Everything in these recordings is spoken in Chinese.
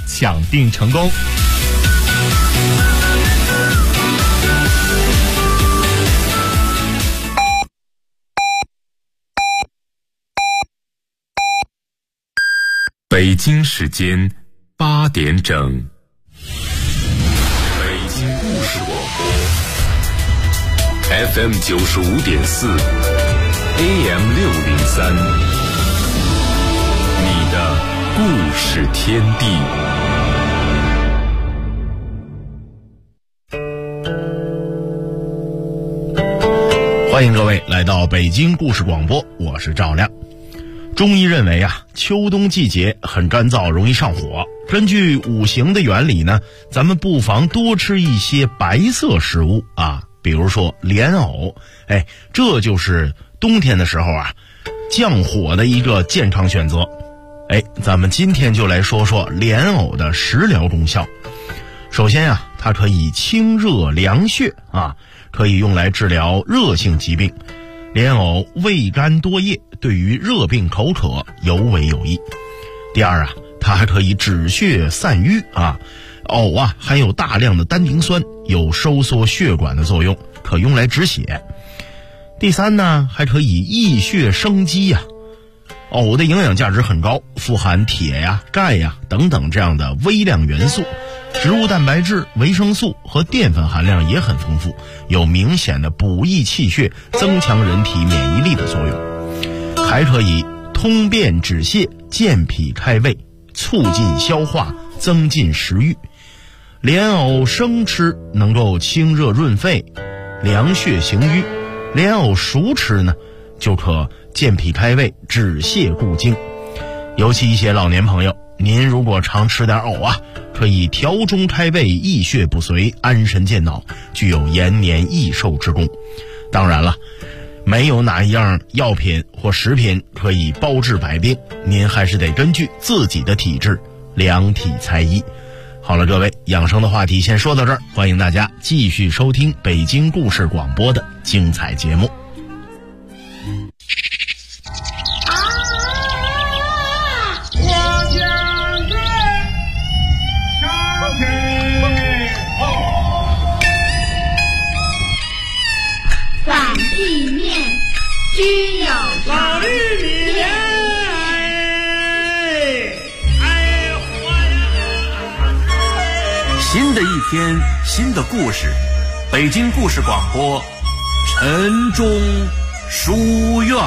抢订成功。 北京时间8点整，北京故事广播 FM 95.4 AM 603，你的故事天地。 欢迎各位来到北京故事广播，我是赵亮。中医认为秋冬季节很干燥，容易上火。根据五行的原理呢，咱们不妨多吃一些白色食物比如说莲藕，这就是冬天的时候降火的一个健康选择。咱们今天就来说说莲藕的食疗功效。首先它可以清热凉血可以用来治疗热性疾病。莲藕味甘多液，对于热病口渴尤为有益。第二它还可以止血散瘀藕含有大量的单宁酸，有收缩血管的作用，可用来止血。第三呢，还可以益血生肌藕的营养价值很高，富含铁钙等等这样的微量元素，植物蛋白质、维生素和淀粉含量也很丰富，有明显的补益气血、增强人体免疫力的作用，还可以通便止泻、健脾开胃、促进消化、增进食欲。莲藕生吃能够清热润肺、凉血行瘀，莲藕熟吃呢就可健脾开胃、止泻固精。尤其一些老年朋友，您如果常吃点藕可以调中开胃、益血不遂、安神健脑，具有延年益寿之功。当然了，没有哪一样药品或食品可以包治百病，您还是得根据自己的体质量体裁衣。好了，各位，养生的话题先说到这儿，欢迎大家继续收听北京故事广播的精彩节目。 反地面居有老绿米莲， 新的一天，新的故事，北京故事广播，晨钟书院。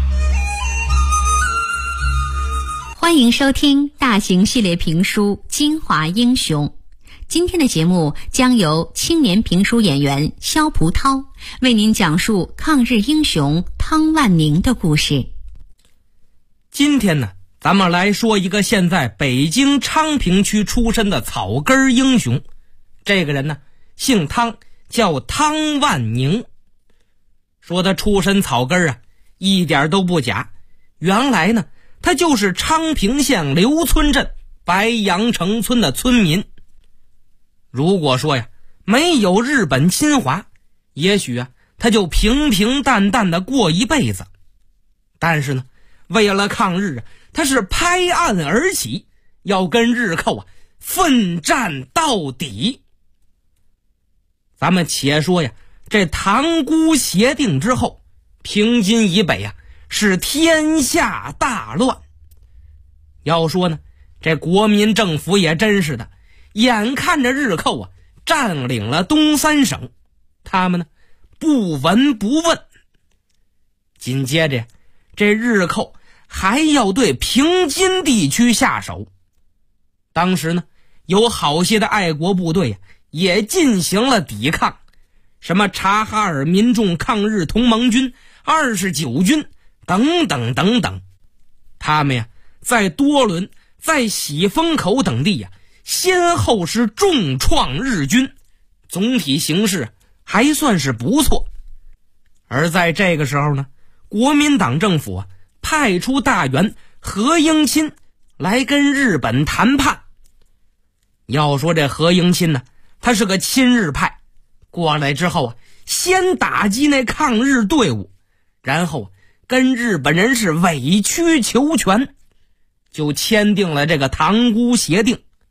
欢迎收听大型系列评书《京华英雄》。今天的节目将由青年评书演员肖蒲涛为您讲述抗日英雄汤万宁的故事。 今天呢，咱们来说一个现在北京昌平区出身的草根英雄。这个人呢，姓汤，叫汤万宁。说他出身草根一点都不假。原来呢，他就是昌平县刘村镇白杨城村的村民。如果说没有日本侵华，也许他就平平淡淡的过一辈子。但是呢，为了抗日他是拍案而起，要跟日寇奋战到底。咱们且说这塘沽协定之后，平津以北是天下大乱。要说呢，这国民政府也真是的，眼看着日寇占领了东三省，他们呢不闻不问。紧接着这日寇还要对平津地区下手。当时呢，有好些的爱国部队也进行了抵抗，什么察哈尔民众抗日同盟军、29军等等等等。他们在多伦、在喜峰口等地先后是重创日军，总体形势还算是不错。而在这个时候呢，国民党政府派出大员何应钦来跟日本谈判。要说这何应钦呢，他是个亲日派，过来之后先打击那抗日队伍，然后跟日本人是委曲求全，就签订了这个塘沽协定。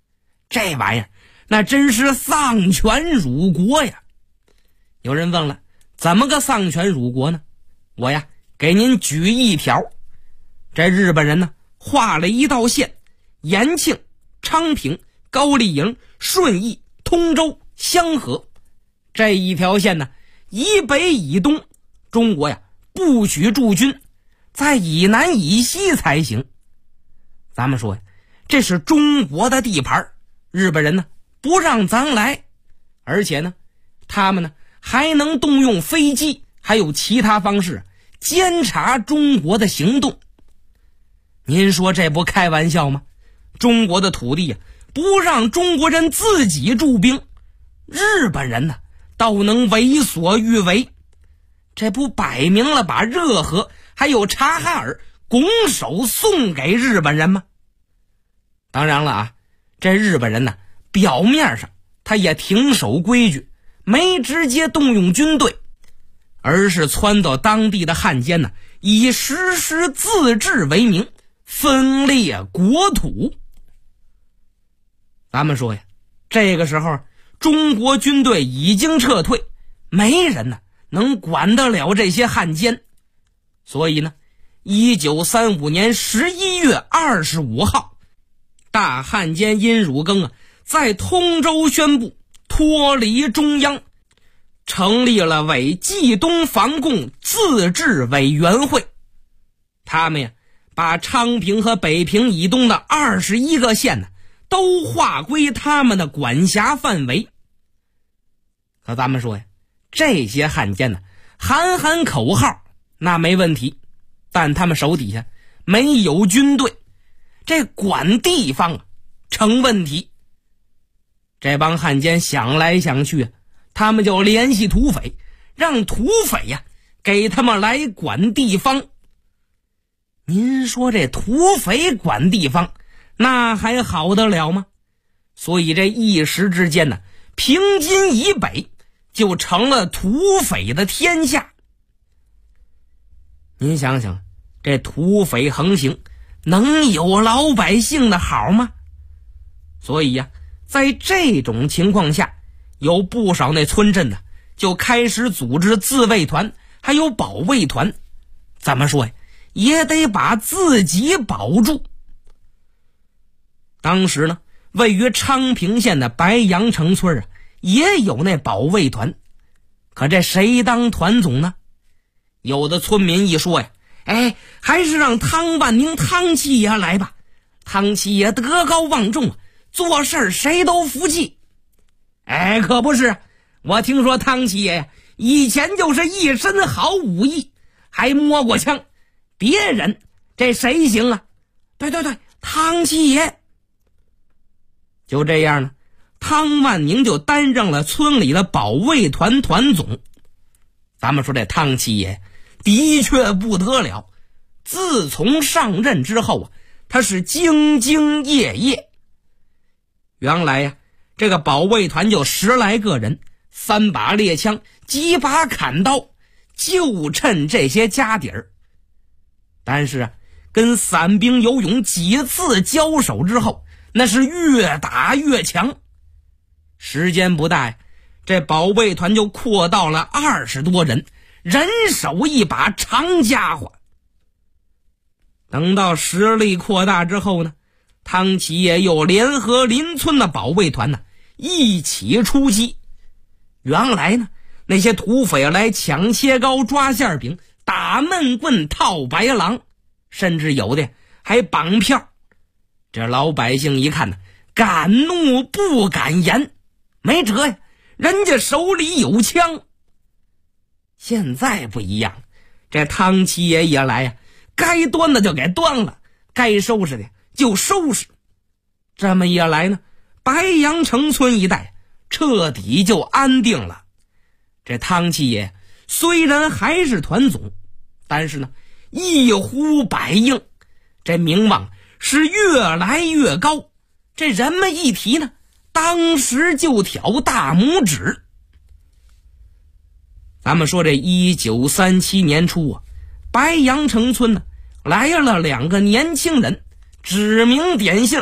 这玩意儿那真是丧权辱国呀。有人问了，怎么个丧权辱国呢？我呀给您举一条。这日本人呢画了一道线，延庆、昌平、高丽营、顺义、通州、香河，这一条线呢，以北以东，中国呀不许驻军，在以南以西才行。咱们说呀，这是中国的地盘，日本人呢不让咱来，而且呢他们呢还能动用飞机还有其他方式监察中国的行动。您说这不开玩笑吗？中国的土地不让中国人自己驻兵，日本人呢倒能为所欲为，这不摆明了把热河还有察哈尔拱手送给日本人吗？当然了啊，这日本人呢表面上他也挺守规矩，没直接动用军队，而是撺掇当地的汉奸呢以实施自治为名分裂国土。咱们说呀，这个时候中国军队已经撤退，没人呢能管得了这些汉奸。所以呢1935年11月25号，大汉奸殷汝耕在通州宣布脱离中央，成立了为冀东防共自治委员会。他们呀把昌平和北平以东的21个县呢都划归他们的管辖范围。可咱们说呀，这些汉奸呢喊喊口号那没问题，但他们手底下没有军队，这管地方成问题。这帮汉奸想来想去，他们就联系土匪，让土匪呀给他们来管地方。您说这土匪管地方那还好得了吗？所以这一时之间呢，平津以北就成了土匪的天下。您想想，这土匪横行能有老百姓的好吗？所以呀，在这种情况下，有不少那村镇呢就开始组织自卫团还有保卫团，怎么说呀，也得把自己保住。当时呢位于昌平县的白杨城村也有那保卫团，可这谁当团总呢？有的村民一说呀，还是让汤万宁汤七爷来吧，汤七爷德高望重，做事谁都服气。可不是，我听说汤七爷以前就是一身好武艺，还摸过枪，别人这谁行啊？对，汤七爷。就这样呢，汤万宁就担任了村里的保卫团团总。咱们说这汤七爷的确不得了，自从上任之后他是兢兢业业。原来呀，这个保卫团就10来个人，3把猎枪，几把砍刀，就趁这些家底儿。但是跟散兵游勇几次交手之后，那是越打越强。时间不大呀，这保卫团就扩到了20多人，人手一把长家伙。等到实力扩大之后呢，汤七爷又联合邻村的保卫团呢一起出击。原来呢，那些土匪来抢切糕、抓馅饼、打闷棍、套白狼，甚至有的还绑票。这老百姓一看呢，敢怒不敢言，没辙呀，人家手里有枪。现在不一样，这汤七爷一来呀，该端的就给端了，该收拾的就收拾。这么一来呢，白杨城村一带彻底就安定了。这汤七爷虽然还是团总，但是呢一呼百应，这名望是越来越高，这人们一提呢，当时就挑大拇指。咱们说这1937年初白杨城村呢来了2个年轻人，指名点姓，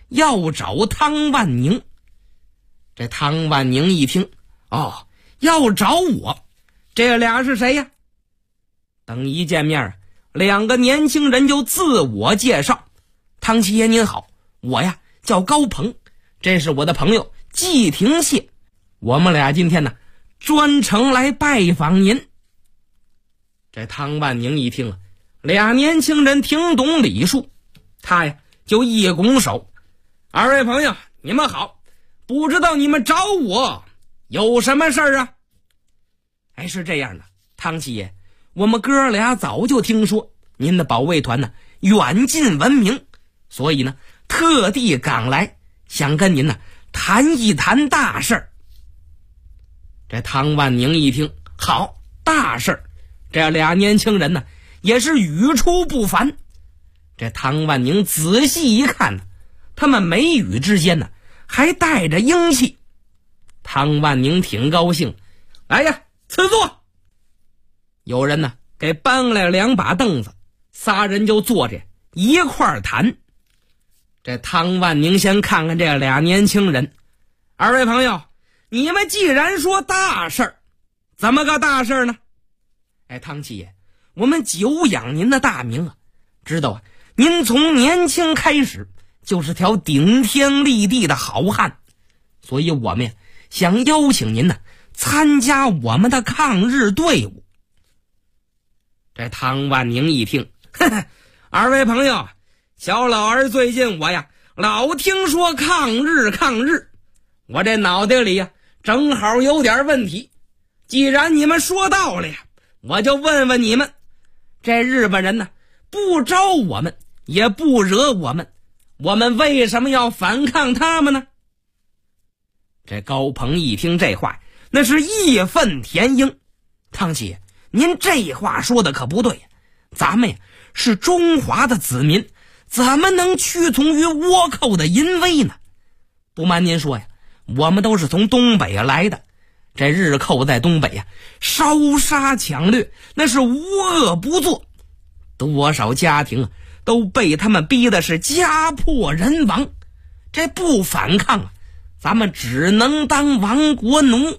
要找汤万宁。这汤万宁一听，哦，要找我，这俩是谁呀？等一见面，两个年轻人就自我介绍：汤七爷您好，我呀叫高鹏，这是我的朋友季廷谢，我们俩今天呢专程来拜访您。这汤万宁一听，俩年轻人听懂礼数，他呀就一拱手：二位朋友你们好，不知道你们找我有什么事儿啊？哎，是这样的，汤七爷，我们哥俩早就听说您的保卫团呢远近闻名，所以呢特地赶来，想跟您呢谈一谈大事儿。这汤万宁一听，好，大事儿，这俩年轻人呢也是语出不凡。这汤万宁仔细一看呢，他们眉宇之间呢还带着英气。汤万宁挺高兴，来呀，赐座。有人呢给搬来2把凳子，仨人就坐着一块儿谈。这汤万宁先看看这俩年轻人，二位朋友，你们既然说大事儿，怎么个大事儿呢？哎，汤七爷，我们久仰您的大名啊，知道啊，您从年轻开始就是条顶天立地的好汉，所以我们想邀请您呢参加我们的抗日队伍。这汤万宁一听，呵呵，二位朋友，小老儿最近我呀老听说抗日，我这脑袋里呀正好有点问题。既然你们说道理，我就问问你们，这日本人呢不招我们也不惹我们，我们为什么要反抗他们呢？这高鹏一听这话，那是义愤填膺。汤七爷，您这话说的可不对呀，咱们呀是中华的子民，怎么能屈从于倭寇的淫威呢？不瞒您说呀，我们都是从东北来的，这日寇在东北呀烧杀抢掠，那是无恶不作，多少家庭都被他们逼的是家破人亡，这不反抗啊，咱们只能当亡国奴。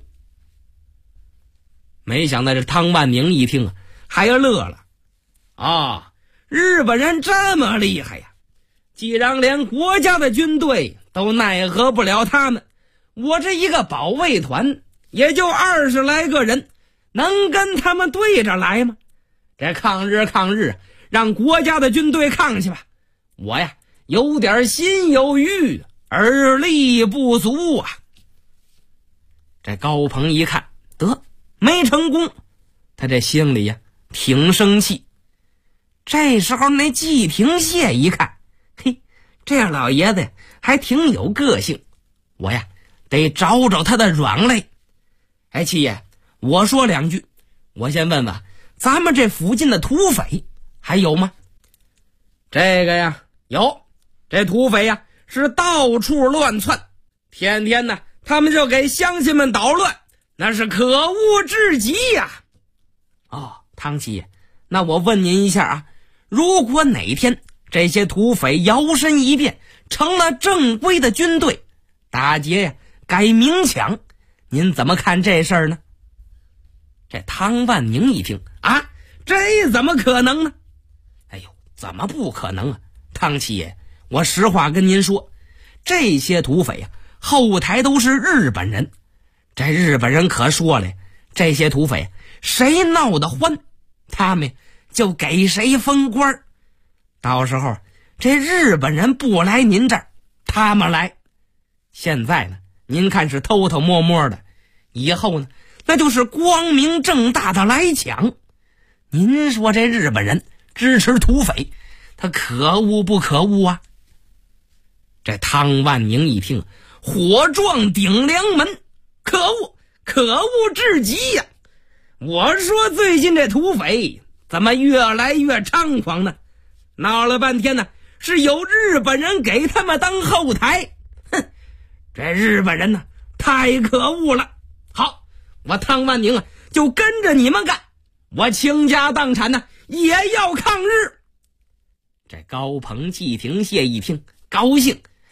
没想到这汤万宁一听啊，还乐了。啊，日本人这么厉害呀，既然连国家的军队都奈何不了他们，我这一个保卫团也就20来个人，能跟他们对着来吗？这抗日，让国家的军队抗去吧，我呀有点心有余而力不足啊。这高鹏一看，得没成功，他这心里呀挺生气。这时候那季廷谢一看，嘿，这老爷子还挺有个性，我呀得找找他的软肋。哎，七爷，我说两句，我先问问咱们这附近的土匪还有吗？这个呀有，这土匪呀是到处乱窜，天天呢他们就给乡亲们捣乱，那是可恶至极呀。哦，汤七爷，那我问您一下啊，如果哪天这些土匪摇身一变成了正规的军队，打劫呀改明抢，您怎么看这事儿呢？这汤万宁一听啊，这怎么可能呢？哎呦，怎么不可能啊？汤七爷，我实话跟您说，这些土匪啊后台都是日本人，这日本人可说了，这些土匪谁闹得欢，他们就给谁封官，到时候这日本人不来您这儿，他们来。现在呢您看是偷偷摸摸的，以后呢那就是光明正大的来抢。您说这日本人支持土匪，他可恶不可恶啊？这汤万宁一听，火撞顶梁门，可恶至极呀！我说最近这土匪怎么越来越猖狂呢？闹了半天呢是有日本人给他们当后台，哼，这日本人呢太可恶了。好，我汤万宁就跟着你们干，我倾家荡产呢也要抗日。这高鹏季廷谢一听高兴，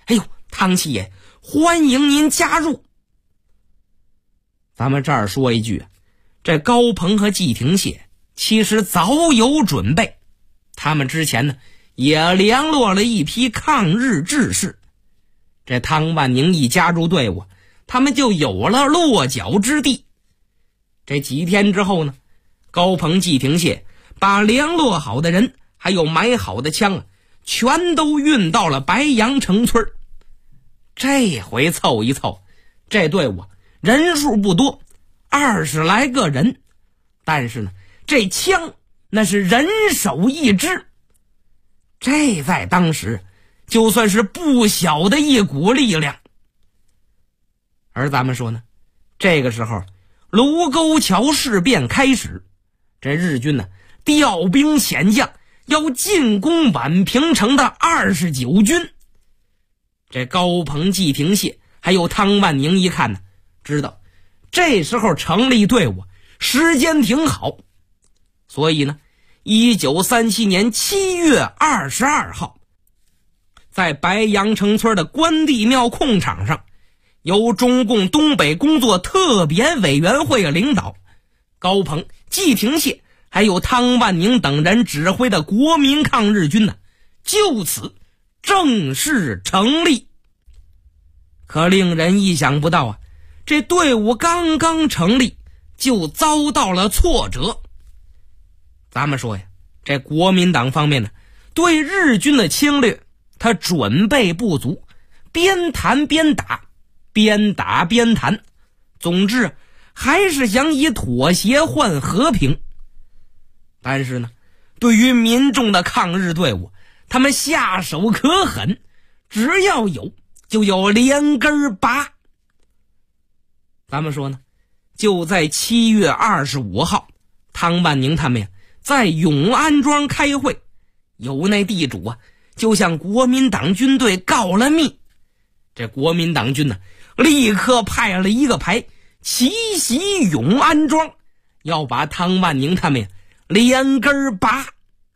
哎呦，汤七爷，欢迎您加入。咱们这儿说一句，这高鹏和季廷谢其实早有准备，他们之前呢也联络了一批抗日志士。这汤万宁一加入队伍，他们就有了落脚之地。这几天之后呢，高鹏、季廷谢把联络好的人还有买好的枪全都运到了白杨城村。这回凑一凑，这队伍人数不多，20来个人，但是呢，这枪那是人手一支，这在当时就算是不小的一股力量。而咱们说呢，这个时候卢沟桥事变开始，这日军呢调兵遣将要进攻宛平城的29军。这高鹏、季廷谢还有汤万宁一看呢，知道这时候成立队伍时间挺好，所以呢1937年7月22号，在白杨城村的关帝庙空场上，由中共东北工作特别委员会领导，高鹏、季廷谢还有汤万宁等人指挥的国民抗日军呢，就此正式成立。可令人意想不到这队伍刚刚成立就遭到了挫折。咱们说呀，这国民党方面呢，对日军的侵略他准备不足，边谈边打，边打边谈，总之还是想以妥协换和平。但是呢，对于民众的抗日队伍，他们下手可狠，只要有就有连根拔。咱们说呢，就在7月25号，汤万宁他们呀在永安庄开会，有那地主就向国民党军队告了密。这国民党军呢立刻派了一个排奇袭永安庄，要把汤万宁他们呀连根拔。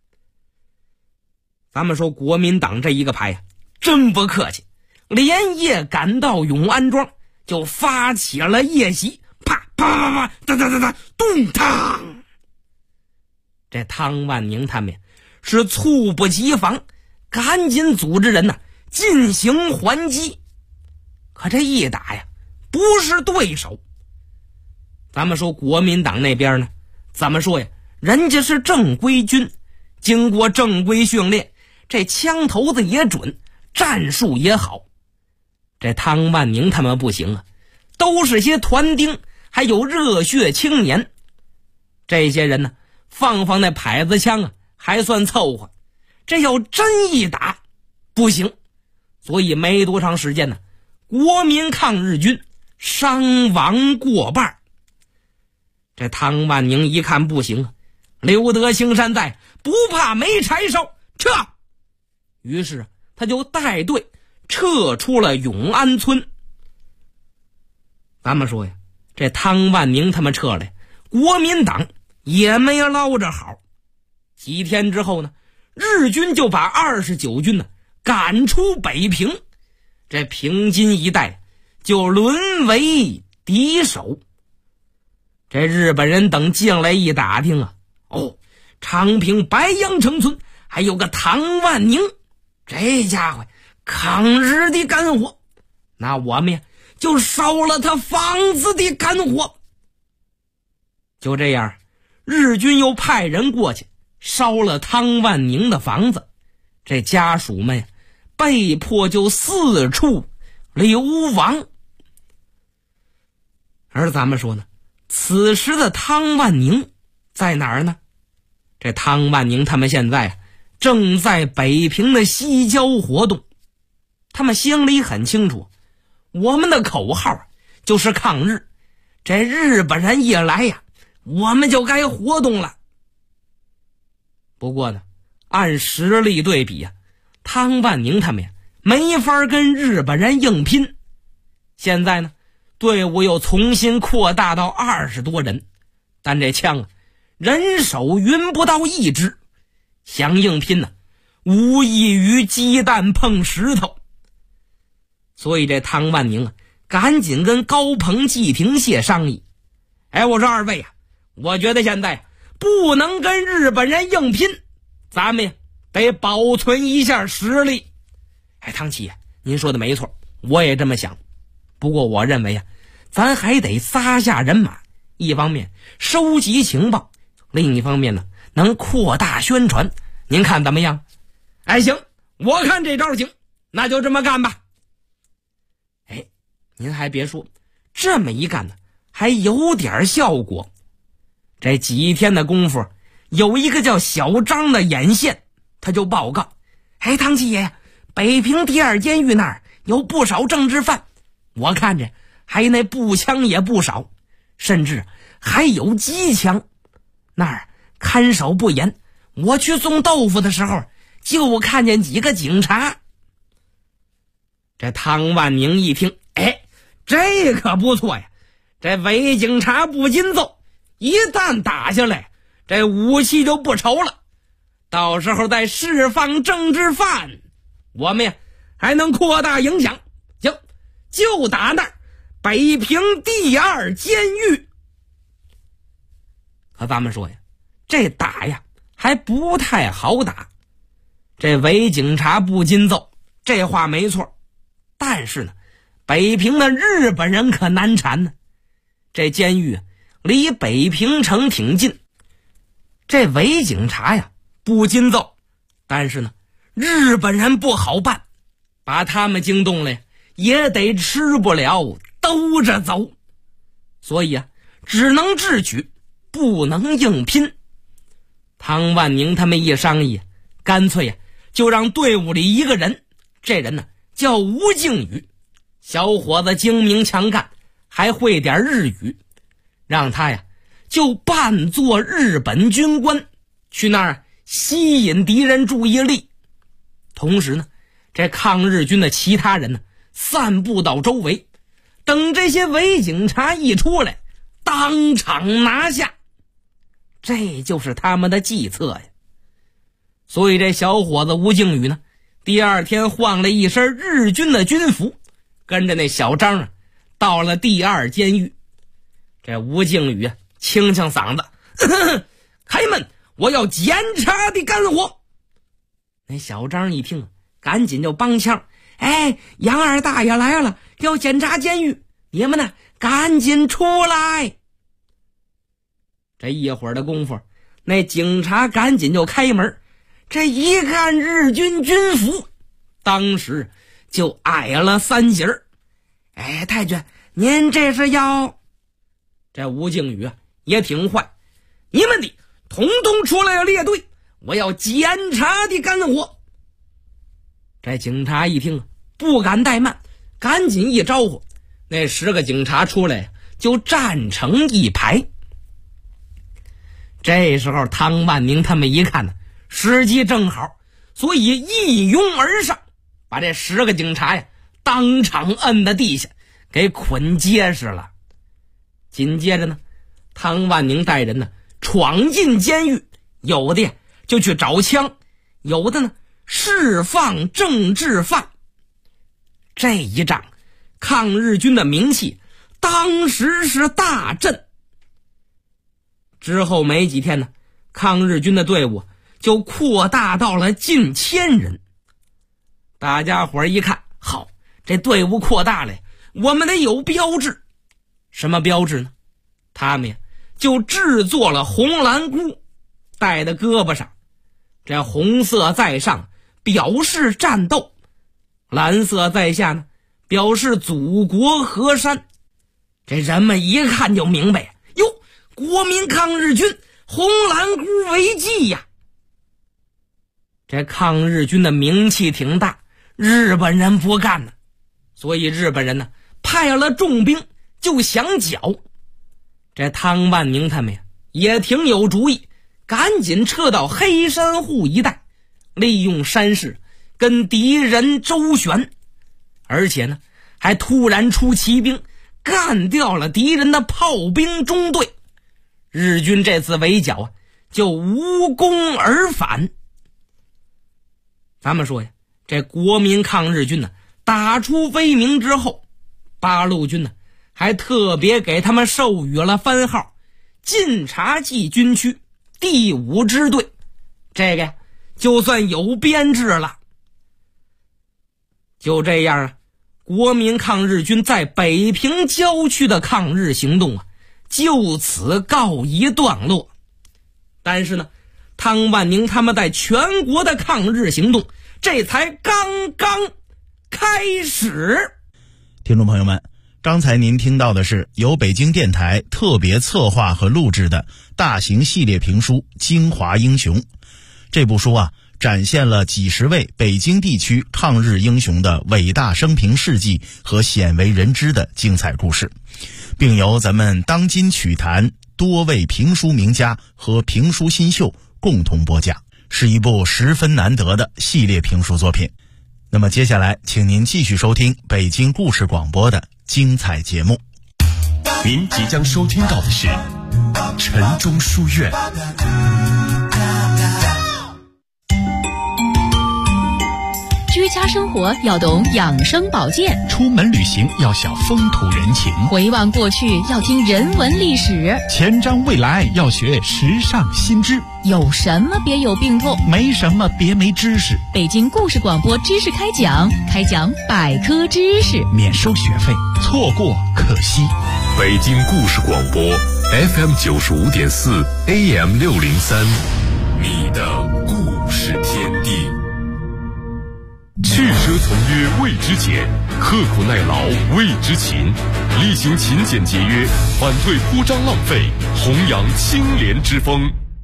咱们说国民党这一个排真不客气，连夜赶到永安庄，就发起了夜袭，啪啪啪啪，哒哒哒哒，咚当。这汤万宁他们是猝不及防，赶紧组织人进行还击。可这一打不是对手。咱们说国民党那边呢，怎么说呀？人家是正规军，经过正规训练，这枪头子也准，战术也好。这汤万宁他们不行都是些团丁，还有热血青年。这些人呢，放那牌子枪还算凑合，这要真一打不行。所以没多长时间呢，国民抗日军伤亡过半。这汤万宁一看不行留得青山在，不怕没柴烧，撤。于是他就带队撤出了永安村。咱们说呀，这汤万宁他们撤来，国民党也没捞着好。几天之后呢，日军就把29军赶出北平，这平津一带就沦为敌手。这日本人等进来一打听昌平白杨城村还有个汤万宁，这家伙抗日的干活，那我们就烧了他房子的干活。就这样，日军又派人过去烧了汤万宁的房子，这家属们被迫就四处流亡。而咱们说呢，此时的汤万宁在哪儿呢？这汤万宁他们现在正在北平的西郊活动。他们心里很清楚，我们的口号就是抗日，这日本人一来我们就该活动了。不过呢，按实力对比汤万宁他们没法跟日本人硬拼。现在呢，队伍又重新扩大到20多人，但这枪人手匀不到1支，想硬拼无异于鸡蛋碰石头。 所以这汤万宁啊，赶紧跟高鹏、季廷谢商议。我说二位啊，我觉得现在不能跟日本人硬拼，咱们呀得保存一下实力。汤七爷，您说的没错，我也这么想。不过我认为啊，咱还得撒下人马，一方面收集情报，另一方面呢能扩大宣传，您看怎么样？行，我看这招行，那就这么干吧。您还别说，这么一干呢还有点效果。这几天的功夫，有一个叫小张的眼线，他就报告：汤七爷，北平第二监狱那儿有不少政治犯，我看着还那步枪也不少，甚至还有机枪。那儿看守不严，我去送豆腐的时候就看见几个警察。这汤万宁一听，这可不错呀，这伪警察不禁奏，一旦打下来，这武器就不愁了，到时候再释放政治犯，我们呀还能扩大影响。行，就打那儿，北平第二监狱。可咱们说呀，这打呀还不太好打。这伪警察不禁奏，这话没错，但是呢，北平的日本人可难缠呢。这监狱离北平城挺近，这伪警察呀不禁奏，但是呢，日本人不好办，把他们惊动了呀，也得吃不了兜着走。所以啊，只能智取，不能硬拼。汤万宁他们一商议，干脆呀就让队伍里一个人，这人呢叫吴敬宇，小伙子精明强干，还会点日语，让他呀就扮作日本军官，去那儿吸引敌人注意力。同时呢，这抗日军的其他人呢散布到周围，等这些伪警察一出来，当场拿下。这就是他们的计策呀。所以这小伙子吴敬宇呢，第二天换了一身日军的军服，跟着那小张啊到了第二监狱。这吴敬宇啊清清嗓子，开门，我要检查的干活。那小张一听，赶紧就帮腔，杨二大爷来了，要检查监狱，你们呢赶紧出来。这一会儿的功夫，那警察赶紧就开门，这一看日军军服，当时就矮了3截儿。太君，您这是要……这吴敬宇啊也挺坏，你们的统统出来列队，我要检查的干活。这警察一听不敢怠慢，赶紧一招呼，那10个警察出来就站成一排。这时候汤万宁他们一看呢，时机正好，所以一拥而上，把这10个警察呀当场摁在地下，给捆结实了。紧接着呢，汤万宁带人呢闯进监狱，有的呀就去找枪，有的呢释放政治犯。这一仗，抗日军的名气当时是大振。之后没几天呢，抗日军的队伍就扩大到了近1000人。大家伙一看，好，这队伍扩大了，我们得有标志。什么标志呢？他们呀就制作了红蓝箍，戴在胳膊上。这红色在上，表示战斗；蓝色在下呢，表示祖国河山。这人们一看就明白，哟，国民抗日军红蓝箍为纪呀。这抗日军的名气挺大，日本人不干呢，所以日本人呢派了重兵就想剿。这汤万宁他们呀也挺有主意，赶紧撤到黑山户一带，利用山势跟敌人周旋，而且呢还突然出骑兵，干掉了敌人的炮兵中队。日军这次围剿啊就无功而返。咱们说呀，这国民抗日军呢打出威名之后，八路军呢还特别给他们授予了番号晋察冀军区第5支队，这个呀就算有编制了。就这样啊，国民抗日军在北平郊区的抗日行动啊就此告一段落。但是呢，汤万宁他们在全国的抗日行动这才刚刚开始。 听众朋友们，刚才您听到的是由北京电台特别策划和录制的大型系列评书《京华英雄》。这部书啊，展现了几十位北京地区抗日英雄的伟大生平事迹和鲜为人知的精彩故事，并由咱们当今曲坛多位评书名家和评书新秀共同播讲，是一部十分难得的系列评书作品。那么接下来请您继续收听北京故事广播的精彩节目。 您即将收听到的是晨钟书院。 居家生活要懂养生保健， 出门旅行要晓风土人情， 回望过去要听人文历史， 前瞻未来要学时尚新知。 有什么别有病痛， 没什么别没知识。 北京故事广播知识开讲百科知识， 免收学费，错过可惜。 北京故事广播 FM 95.4 AM 603，你的故事天地。去奢从约谓之俭，刻苦耐劳谓之勤，力行勤俭节约，反对铺张浪费，弘扬清廉之风。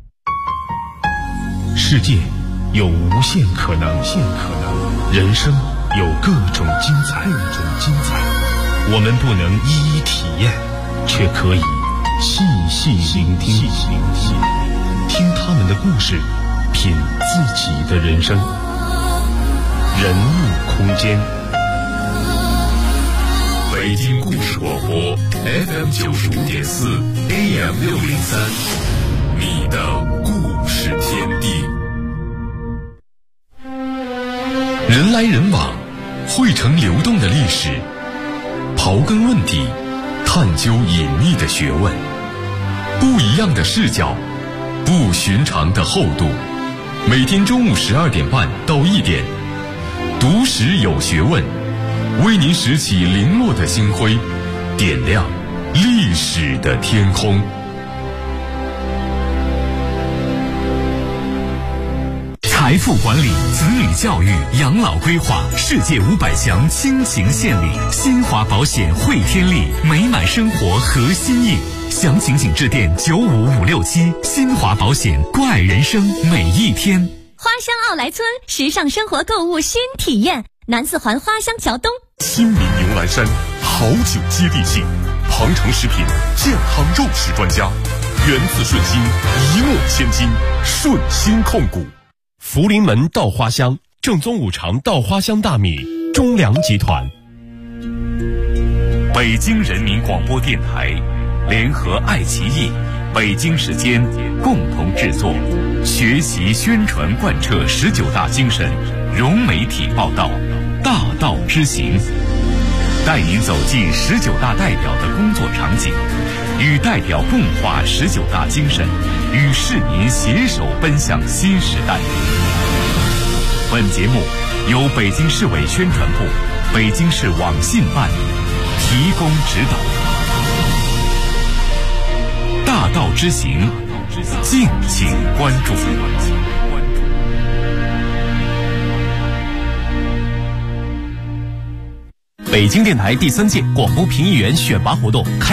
世界有无限可能，人生有各种精彩。我们不能一一体验，却可以细细聆听，听他们的故事，品自己的人生。人物空间， 北京故事广播 FM 95.4 AM 603，你的故事天地。人来人往，汇成流动的历史，刨根问底，探究隐秘的学问，不一样的视角，不寻常的厚度。每天中午12点半到1点。读史有学问，为您拾起零落的星辉，点亮历史的天空。 财富管理、子女教育、养老规划，世界500强倾情献礼，新华保险汇天利，美满生活核心应。详情请致电95567，新华保险，关爱人生每一天。 花乡奥莱村时尚生活购物新体验，南四环花乡桥东。 亲民牛栏山，好酒接地气，庞城食品健康肉食专家，源自顺心，一诺千金，顺心控股。福临门稻花香，正宗五常稻花香大米，中粮集团。 北京人民广播电台联合爱奇艺、北京时间共同制作，学习宣传贯彻19大精神，融媒体报道，大道之行，带您走进19大代表的工作场景，与代表共话19大精神，与市民携手奔向新时代。本节目由北京市委宣传部、北京市网信办提供指导。大道之行，敬请关注。 北京电台第3届广播评议员选拔活动开